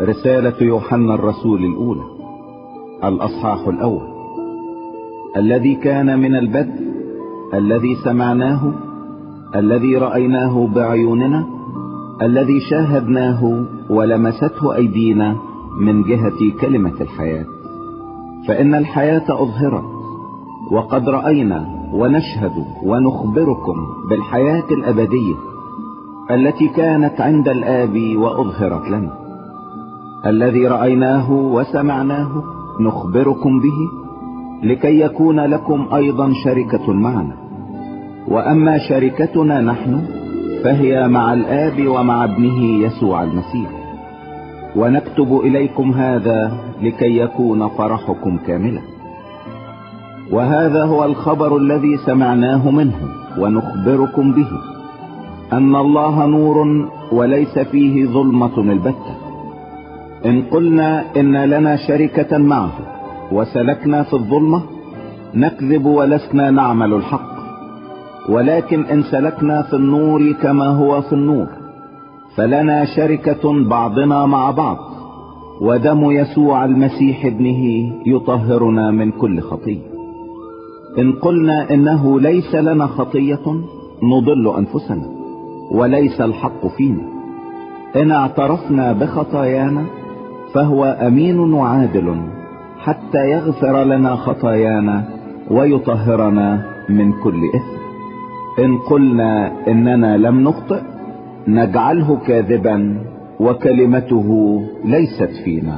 رسالة يوحنا الرسول الأولى، الأصحاح الأول. الذي كان من البدء، الذي سمعناه، الذي رأيناه بعيوننا، الذي شاهدناه ولمسته أيدينا من جهة كلمة الحياة. فإن الحياة أظهرت، وقد رأينا ونشهد ونخبركم بالحياة الأبدية التي كانت عند الآب وأظهرت لنا. الذي رأيناه وسمعناه نخبركم به، لكي يكون لكم أيضا شركة معنا. وأما شركتنا نحن فهي مع الآب ومع ابنه يسوع المسيح. ونكتب إليكم هذا لكي يكون فرحكم كاملا. وهذا هو الخبر الذي سمعناه منه ونخبركم به، أن الله نور وليس فيه ظلمة البتة. إن قلنا إن لنا شركة معه وسلكنا في الظلمة نكذب ولسنا نعمل الحق. ولكن إن سلكنا في النور كما هو في النور فلنا شركة بعضنا مع بعض، ودم يسوع المسيح ابنه يطهرنا من كل خطية. إن قلنا إنه ليس لنا خطية نضل أنفسنا وليس الحق فينا. إن اعترفنا بخطايانا فهو أمين وعادل حتى يغفر لنا خطايانا ويطهرنا من كل إثم. إن قلنا إننا لم نخطئ نجعله كاذبا وكلمته ليست فينا.